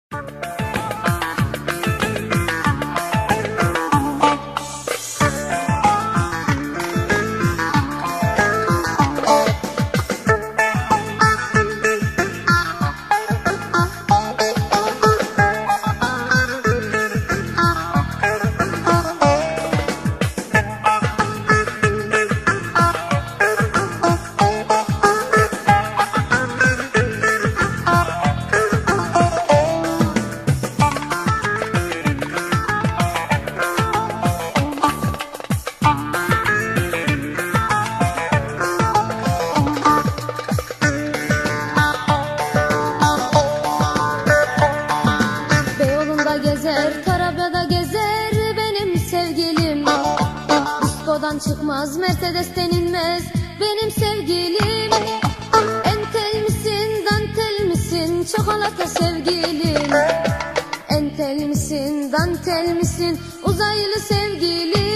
Gezer, Tarabya'da gezer benim sevgilim. Diskodan çıkmaz, Mercedes'ten inmez benim sevgilim. Entel misin, dantel misin, çikolata sevgilim. Entel misin, dantel misin, uzaylı sevgilim.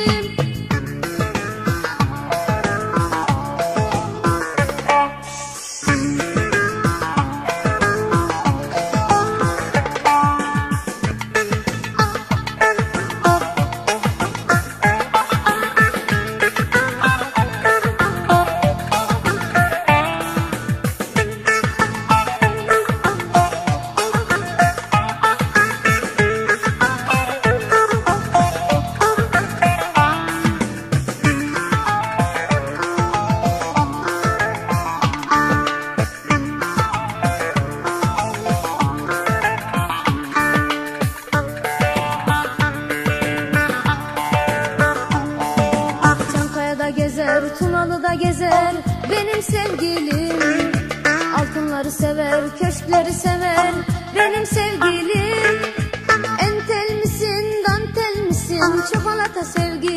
Gezer, Tunalı'da gezer benim sevgilim. Altınları sever, köşkleri sever benim sevgilim. Entel misin, dantel misin, çikolata sevgilim.